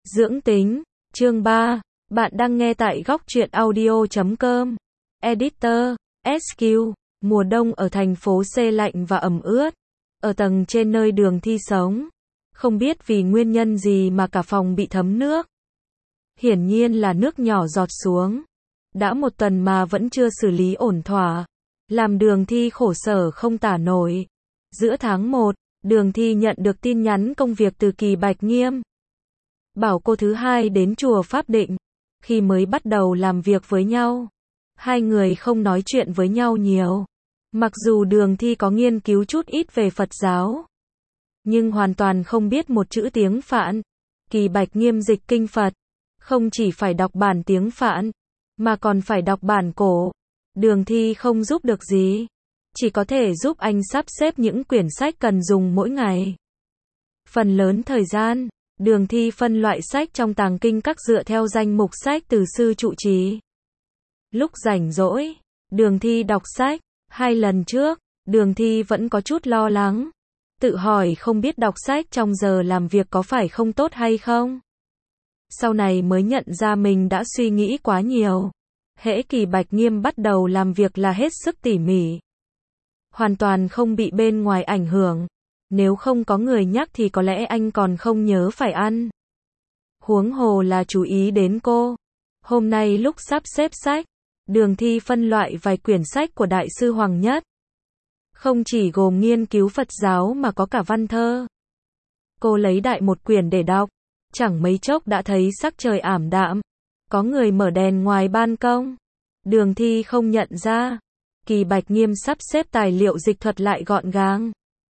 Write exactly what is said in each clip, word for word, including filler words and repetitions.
Dưỡng tính, chương ba, bạn đang nghe tại góc truyện audio chấm com. Editor, ét quy, mùa đông ở thành phố C lạnh và ẩm ướt. Ở tầng trên nơi Đường Thi sống, không biết vì nguyên nhân gì mà cả phòng bị thấm nước. Hiển nhiên là nước nhỏ giọt xuống. Đã một tuần mà vẫn chưa xử lý ổn thỏa, làm Đường Thi khổ sở không tả nổi. Giữa tháng một, Đường Thi nhận được tin nhắn công việc từ Kỳ Bạch Nghiêm. Bảo cô thứ hai đến chùa Pháp Định. Khi mới bắt đầu làm việc với nhau, hai người không nói chuyện với nhau nhiều. Mặc dù Đường Thi có nghiên cứu chút ít về Phật giáo, nhưng hoàn toàn không biết một chữ tiếng Phạn. Kỳ Bạch Nghiêm dịch kinh Phật, không chỉ phải đọc bản tiếng Phạn, mà còn phải đọc bản cổ. Đường Thi không giúp được gì, chỉ có thể giúp anh sắp xếp những quyển sách cần dùng mỗi ngày. Phần lớn thời gian, Đường Thi phân loại sách trong tàng kinh các dựa theo danh mục sách từ sư trụ trì. Lúc rảnh rỗi, Đường Thi đọc sách. Hai lần trước, Đường Thi vẫn có chút lo lắng, tự hỏi không biết đọc sách trong giờ làm việc có phải không tốt hay không. Sau này mới nhận ra mình đã suy nghĩ quá nhiều. Hễ Kỳ Bạch Nghiêm bắt đầu làm việc là hết sức tỉ mỉ, hoàn toàn không bị bên ngoài ảnh hưởng. Nếu không có người nhắc thì có lẽ anh còn không nhớ phải ăn. Huống hồ là chú ý đến cô. Hôm nay lúc sắp xếp sách, Đường Thi phân loại vài quyển sách của Đại sư Hoàng Nhất. Không chỉ gồm nghiên cứu Phật giáo mà có cả văn thơ. Cô lấy đại một quyển để đọc, chẳng mấy chốc đã thấy sắc trời ảm đạm. Có người mở đèn ngoài ban công. Đường Thi không nhận ra. Kỳ Bạch Nghiêm sắp xếp tài liệu dịch thuật lại gọn gàng.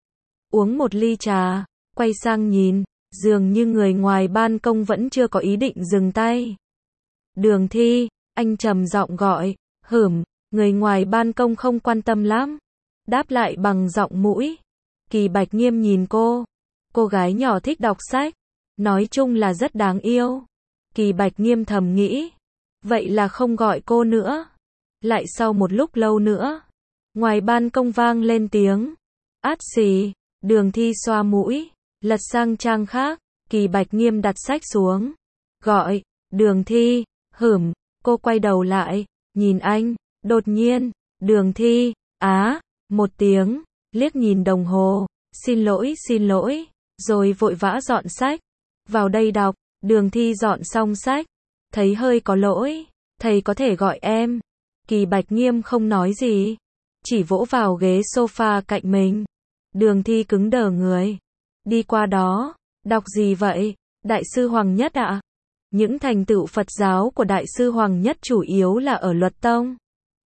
Uống một ly trà, quay sang nhìn, dường như người ngoài ban công vẫn chưa có ý định dừng tay. Đường Thi, anh trầm giọng gọi, hửm, người ngoài ban công không quan tâm lắm. Đáp lại bằng giọng mũi. Kỳ Bạch Nghiêm nhìn cô. Cô gái nhỏ thích đọc sách, nói chung là rất đáng yêu. Kỳ Bạch Nghiêm thầm nghĩ, vậy là không gọi cô nữa. Lại sau một lúc lâu nữa, ngoài ban công vang lên tiếng át xì. Đường Thi xoa mũi, lật sang trang khác. Kỳ Bạch Nghiêm đặt sách xuống, gọi, Đường Thi, hửm. Cô quay đầu lại, nhìn anh. Đột nhiên, Đường Thi, á, một tiếng, liếc nhìn đồng hồ, xin lỗi xin lỗi, rồi vội vã dọn sách. Vào đây đọc. Đường Thi dọn xong sách, thấy hơi có lỗi, thầy có thể gọi em. Kỳ Bạch Nghiêm không nói gì, chỉ vỗ vào ghế sofa cạnh mình. Đường Thi cứng đờ người, đi qua đó. Đọc gì vậy? Đại sư Hoàng Nhất ạ? À? Những thành tựu Phật giáo của Đại sư Hoàng Nhất chủ yếu là ở Luật Tông.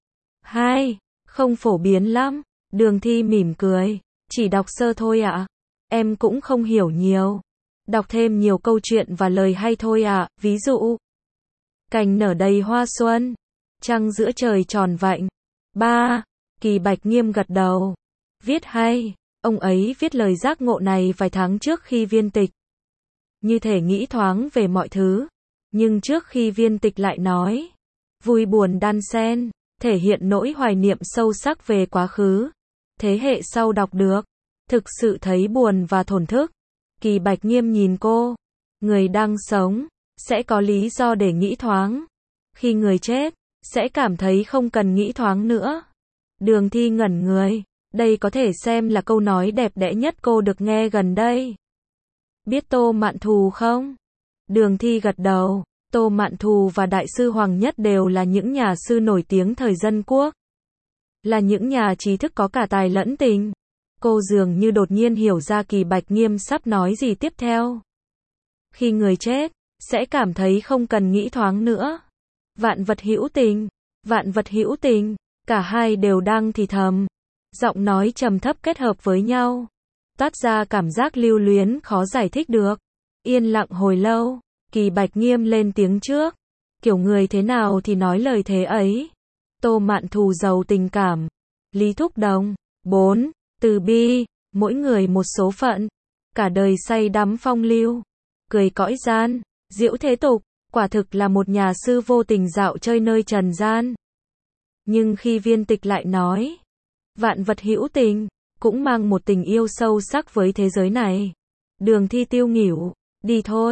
Hai, không phổ biến lắm. Đường Thi mỉm cười, chỉ đọc sơ thôi ạ. À? Em cũng không hiểu nhiều. Đọc thêm nhiều câu chuyện và lời hay thôi ạ. À? Ví dụ, cành nở đầy hoa xuân, trăng giữa trời tròn vạnh. Ba, Kỳ Bạch Nghiêm gật đầu. Viết hay. Ông ấy viết lời giác ngộ này vài tháng trước khi viên tịch. Như thể nghĩ thoáng về mọi thứ. Nhưng trước khi viên tịch lại nói, vui buồn đan xen, thể hiện nỗi hoài niệm sâu sắc về quá khứ. Thế hệ sau đọc được, thực sự thấy buồn và thổn thức. Kỳ Bạch Nghiêm nhìn cô. Người đang sống, sẽ có lý do để nghĩ thoáng. Khi người chết, sẽ cảm thấy không cần nghĩ thoáng nữa. Đường Thi ngẩn người. Đây có thể xem là câu nói đẹp đẽ nhất cô được nghe gần đây. Biết Tô Mạn Thù không? Đường Thi gật đầu. Tô Mạn Thù và Đại sư Hoàng Nhất đều là những nhà sư nổi tiếng thời Dân Quốc. Là những nhà trí thức có cả tài lẫn tình. Cô dường như đột nhiên hiểu ra Kỳ Bạch Nghiêm sắp nói gì tiếp theo. Khi người chết, sẽ cảm thấy không cần nghĩ thoáng nữa. Vạn vật hữu tình, vạn vật hữu tình, cả hai đều đang thì thầm. Giọng nói trầm thấp kết hợp với nhau, toát ra cảm giác lưu luyến khó giải thích được. Yên lặng hồi lâu, Kỳ Bạch Nghiêm lên tiếng trước. Kiểu người thế nào thì nói lời thế ấy. Tô Mạn Thù giàu tình cảm. Lý Thúc Đồng. Bốn. Từ bi. Mỗi người một số phận. Cả đời say đắm phong lưu. Cười cõi gian. Diễu thế tục. Quả thực là một nhà sư vô tình dạo chơi nơi trần gian. Nhưng khi viên tịch lại nói, vạn vật hữu tình, cũng mang một tình yêu sâu sắc với thế giới này. Đường Thi tiêu nghỉu, đi thôi.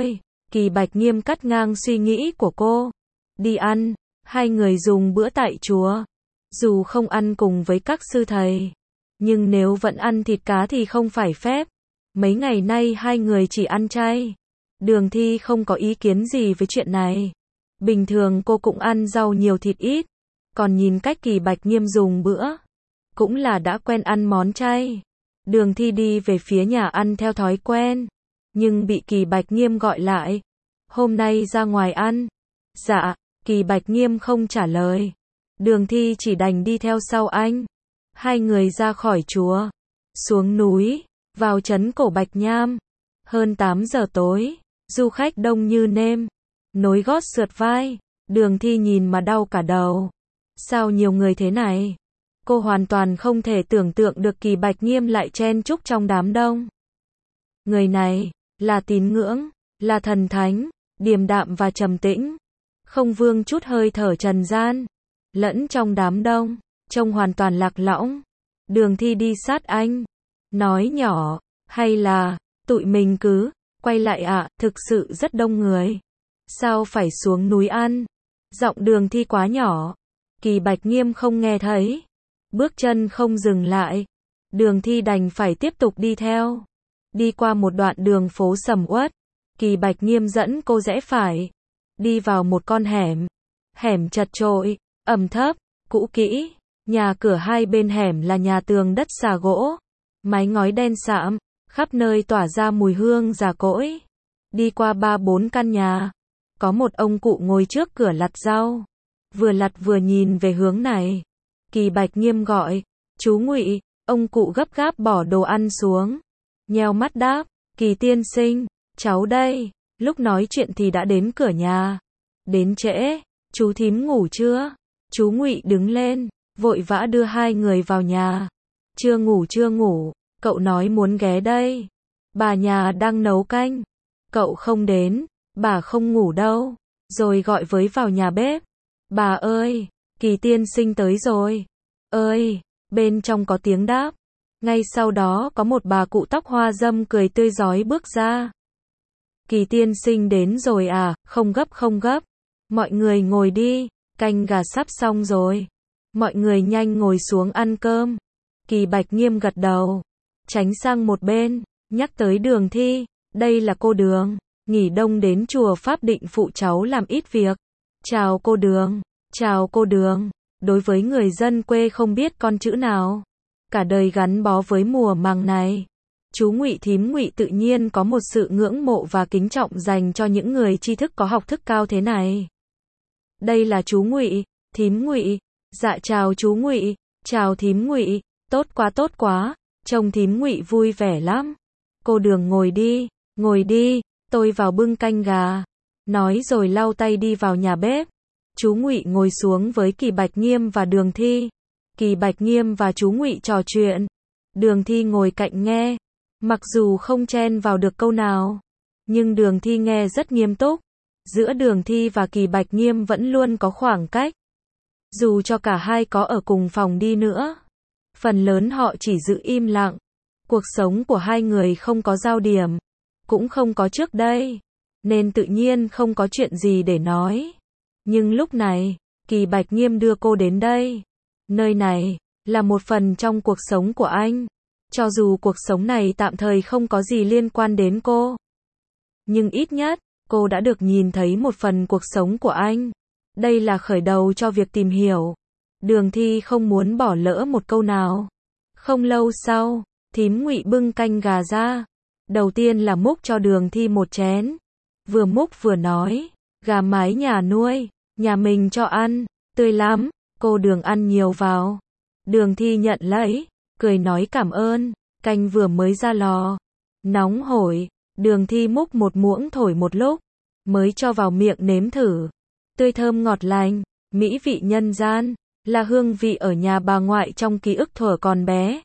Kỳ Bạch Nghiêm cắt ngang suy nghĩ của cô. Đi ăn, hai người dùng bữa tại chùa. Dù không ăn cùng với các sư thầy, nhưng nếu vẫn ăn thịt cá thì không phải phép. Mấy ngày nay hai người chỉ ăn chay. Đường Thi không có ý kiến gì với chuyện này. Bình thường cô cũng ăn rau nhiều thịt ít. Còn nhìn cách Kỳ Bạch Nghiêm dùng bữa, cũng là đã quen ăn món chay. Đường Thi đi về phía nhà ăn theo thói quen, nhưng bị Kỳ Bạch Nghiêm gọi lại. Hôm nay ra ngoài ăn. Dạ, Kỳ Bạch Nghiêm không trả lời. Đường Thi chỉ đành đi theo sau anh. Hai người ra khỏi chùa, xuống núi, vào trấn cổ Bạch Nham. Hơn tám giờ tối, du khách đông như nêm, nối gót sượt vai. Đường Thi nhìn mà đau cả đầu. Sao nhiều người thế này? Cô hoàn toàn không thể tưởng tượng được Kỳ Bạch Nghiêm lại chen chúc trong đám đông. Người này, là tín ngưỡng, là thần thánh, điềm đạm và trầm tĩnh, không vương chút hơi thở trần gian, lẫn trong đám đông, trông hoàn toàn lạc lõng. Đường Thi đi sát anh, nói nhỏ, hay là, tụi mình cứ, quay lại ạ, à, thực sự rất đông người. Sao phải xuống núi ăn? Giọng Đường Thi quá nhỏ, Kỳ Bạch Nghiêm không nghe thấy, bước chân không dừng lại. Đường Thi đành phải tiếp tục đi theo. Đi qua một đoạn đường phố sầm uất, Kỳ Bạch Nghiêm dẫn cô rẽ phải, đi vào một con hẻm. Hẻm chật chội, ẩm thấp, cũ kỹ, nhà cửa hai bên hẻm là nhà tường đất xà gỗ, mái ngói đen sạm, khắp nơi tỏa ra mùi hương già cỗi. Đi qua ba bốn căn nhà, có một ông cụ ngồi trước cửa lặt rau, vừa lặt vừa nhìn về hướng này. Kỳ Bạch Nghiêm gọi, chú Ngụy. Ông cụ gấp gáp bỏ đồ ăn xuống, nheo mắt đáp, Kỳ tiên sinh, cháu đây. Lúc nói chuyện thì đã đến cửa nhà. Đến trễ, chú thím ngủ chưa? Chú Ngụy đứng lên, vội vã đưa hai người vào nhà. Chưa ngủ chưa ngủ, cậu nói muốn ghé đây. Bà nhà đang nấu canh. Cậu không đến, bà không ngủ đâu. Rồi gọi với vào nhà bếp. Bà ơi, Kỳ tiên sinh tới rồi. Ơi, bên trong có tiếng đáp. Ngay sau đó có một bà cụ tóc hoa râm cười tươi rói bước ra. Kỳ tiên sinh đến rồi à, không gấp không gấp. Mọi người ngồi đi, canh gà sắp xong rồi. Mọi người nhanh ngồi xuống ăn cơm. Kỳ Bạch Nghiêm gật đầu, tránh sang một bên, nhắc tới Đường Thi. Đây là cô Đường, nghỉ đông đến chùa Pháp Định phụ cháu làm ít việc. Chào cô Đường, chào cô Đường. Đối với người dân quê không biết con chữ nào, cả đời gắn bó với mùa màng này, chú Ngụy thím Ngụy tự nhiên có một sự ngưỡng mộ và kính trọng dành cho những người tri thức có học thức cao thế này. Đây là chú Ngụy, thím Ngụy. Dạ chào chú Ngụy, chào thím Ngụy, tốt quá tốt quá, trông thím Ngụy vui vẻ lắm. Cô Đường ngồi đi, ngồi đi, tôi vào bưng canh gà. Nói rồi lau tay đi vào nhà bếp. Chú Ngụy ngồi xuống với Kỳ Bạch Nghiêm và Đường Thi. Kỳ Bạch Nghiêm và chú Ngụy trò chuyện. Đường Thi ngồi cạnh nghe. Mặc dù không chen vào được câu nào, nhưng Đường Thi nghe rất nghiêm túc. Giữa Đường Thi và Kỳ Bạch Nghiêm vẫn luôn có khoảng cách. Dù cho cả hai có ở cùng phòng đi nữa, phần lớn họ chỉ giữ im lặng. Cuộc sống của hai người không có giao điểm, cũng không có trước đây, nên tự nhiên không có chuyện gì để nói. Nhưng lúc này, Kỳ Bạch Nghiêm đưa cô đến đây. Nơi này là một phần trong cuộc sống của anh. Cho dù cuộc sống này tạm thời không có gì liên quan đến cô, nhưng ít nhất, cô đã được nhìn thấy một phần cuộc sống của anh. Đây là khởi đầu cho việc tìm hiểu. Đường Thi không muốn bỏ lỡ một câu nào. Không lâu sau, thím Ngụy bưng canh gà ra. Đầu tiên là múc cho Đường Thi một chén. Vừa múc vừa nói, gà mái nhà nuôi, nhà mình cho ăn, tươi lắm, cô Đường ăn nhiều vào. Đường Thi nhận lấy, cười nói cảm ơn. Canh vừa mới ra lò, nóng hổi. Đường Thi múc một muỗng thổi một lúc, mới cho vào miệng nếm thử. Tươi thơm ngọt lành, mỹ vị nhân gian, là hương vị ở nhà bà ngoại trong ký ức thuở còn bé.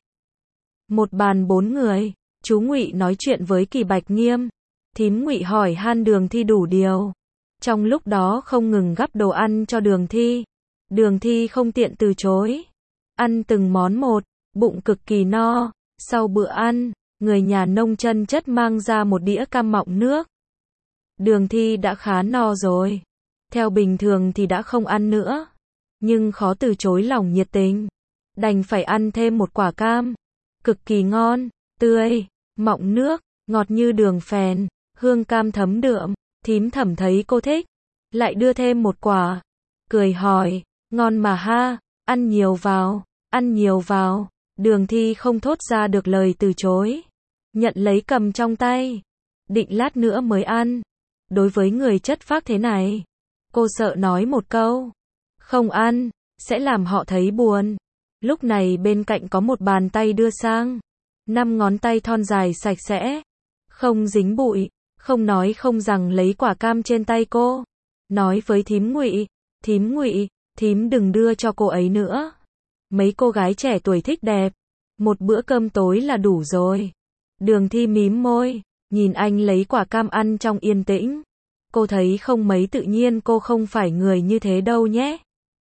Một bàn bốn người, chú Ngụy nói chuyện với Kỳ Bạch Nghiêm. Thím Ngụy hỏi han Đường Thi đủ điều. Trong lúc đó không ngừng gắp đồ ăn cho Đường Thi. Đường Thi không tiện từ chối. Ăn từng món một, bụng cực kỳ no. Sau bữa ăn, người nhà nông chân chất mang ra một đĩa cam mọng nước. Đường Thi đã khá no rồi. Theo bình thường thì đã không ăn nữa. Nhưng khó từ chối lòng nhiệt tình. Đành phải ăn thêm một quả cam. Cực kỳ ngon, tươi, mọng nước, ngọt như đường phèn, hương cam thấm đượm. Thím Thẩm thấy cô thích, lại đưa thêm một quả. Cười hỏi, ngon mà ha, ăn nhiều vào, ăn nhiều vào. Đường Thi không thốt ra được lời từ chối. Nhận lấy cầm trong tay. Định lát nữa mới ăn. Đối với người chất phác thế này, cô sợ nói một câu không ăn, sẽ làm họ thấy buồn. Lúc này bên cạnh có một bàn tay đưa sang. Năm ngón tay thon dài sạch sẽ, không dính bụi, không nói không rằng lấy quả cam trên tay cô. Nói với thím Ngụy, thím Ngụy, thím đừng đưa cho cô ấy nữa. Mấy cô gái trẻ tuổi thích đẹp, một bữa cơm tối là đủ rồi. Đường Thi mím môi, nhìn anh lấy quả cam ăn trong yên tĩnh. Cô thấy không mấy tự nhiên, cô không phải người như thế đâu nhé.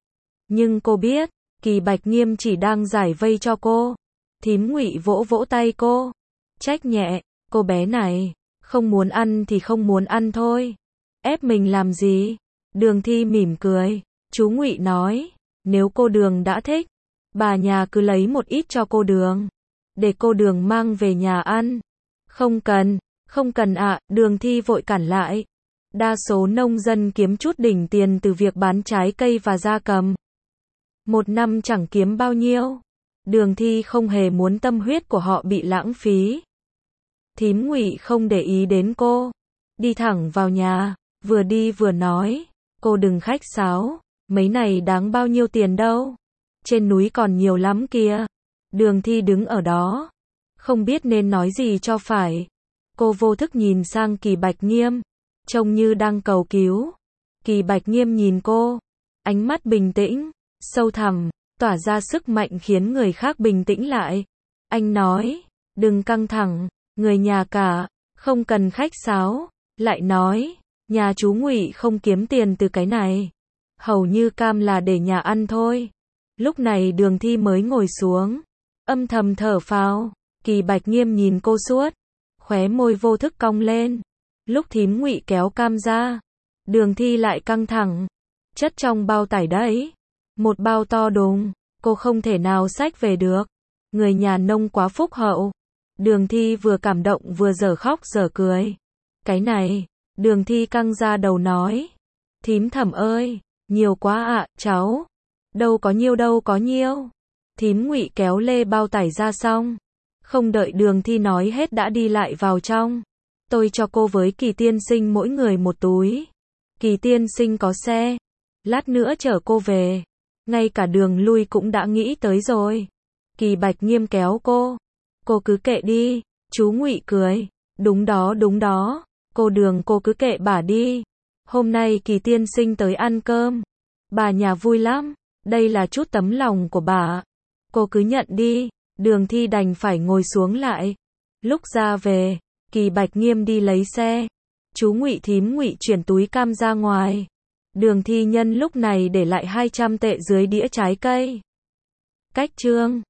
Nhưng cô biết, Kỳ Bạch Nghiêm chỉ đang giải vây cho cô. Thím Ngụy vỗ vỗ tay cô, trách nhẹ, cô bé này, không muốn ăn thì không muốn ăn thôi. Ép mình làm gì? Đường Thi mỉm cười, chú Ngụy nói, nếu cô Đường đã thích, bà nhà cứ lấy một ít cho cô Đường, để cô Đường mang về nhà ăn. Không cần, không cần ạ, Đường Thi vội cản lại. Đa số nông dân kiếm chút đỉnh tiền từ việc bán trái cây và gia cầm. Một năm chẳng kiếm bao nhiêu. Đường Thi không hề muốn tâm huyết của họ bị lãng phí. Thím Ngụy không để ý đến cô, đi thẳng vào nhà, vừa đi vừa nói, cô đừng khách sáo, mấy này đáng bao nhiêu tiền đâu. Trên núi còn nhiều lắm kìa. Đường Thi đứng ở đó, không biết nên nói gì cho phải. Cô vô thức nhìn sang Kỳ Bạch Nghiêm, trông như đang cầu cứu. Kỳ Bạch Nghiêm nhìn cô, ánh mắt bình tĩnh, sâu thẳm, tỏa ra sức mạnh khiến người khác bình tĩnh lại. Anh nói, đừng căng thẳng, người nhà cả, không cần khách sáo. Lại nói, nhà chú Ngụy không kiếm tiền từ cái này. Hầu như cam là để nhà ăn thôi. Lúc này Đường Thi mới ngồi xuống, âm thầm thở phào. Kỳ Bạch Nghiêm nhìn cô suốt, khóe môi vô thức cong lên. Lúc thím Ngụy kéo cam ra, Đường Thi lại căng thẳng. Chất trong bao tải đấy, một bao to đùng, cô không thể nào xách về được. Người nhà nông quá phúc hậu. Đường Thi vừa cảm động vừa dở khóc dở cười. Cái này, Đường Thi căng ra đầu nói, thím Thẩm ơi, nhiều quá ạ, cháu. Đâu có nhiêu đâu có nhiêu. Thím Ngụy kéo lê bao tải ra xong, không đợi Đường Thi nói hết đã đi lại vào trong. Tôi cho cô với Kỳ tiên sinh mỗi người một túi. Kỳ tiên sinh có xe, lát nữa chở cô về. Ngay cả đường lui cũng đã nghĩ tới rồi. Kỳ Bạch Nghiêm kéo cô, cô cứ kệ đi. Chú Ngụy cười, đúng đó đúng đó, cô Đường cô cứ kệ bà đi. Hôm nay Kỳ tiên sinh tới ăn cơm, bà nhà vui lắm, đây là chút tấm lòng của bà. Cô cứ nhận đi. Đường Thi đành phải ngồi xuống lại. Lúc ra về, Kỳ Bạch Nghiêm đi lấy xe. Chú Ngụy thím Ngụy chuyển túi cam ra ngoài. Đường Thi nhân lúc này để lại hai trăm tệ dưới đĩa trái cây. Cách chương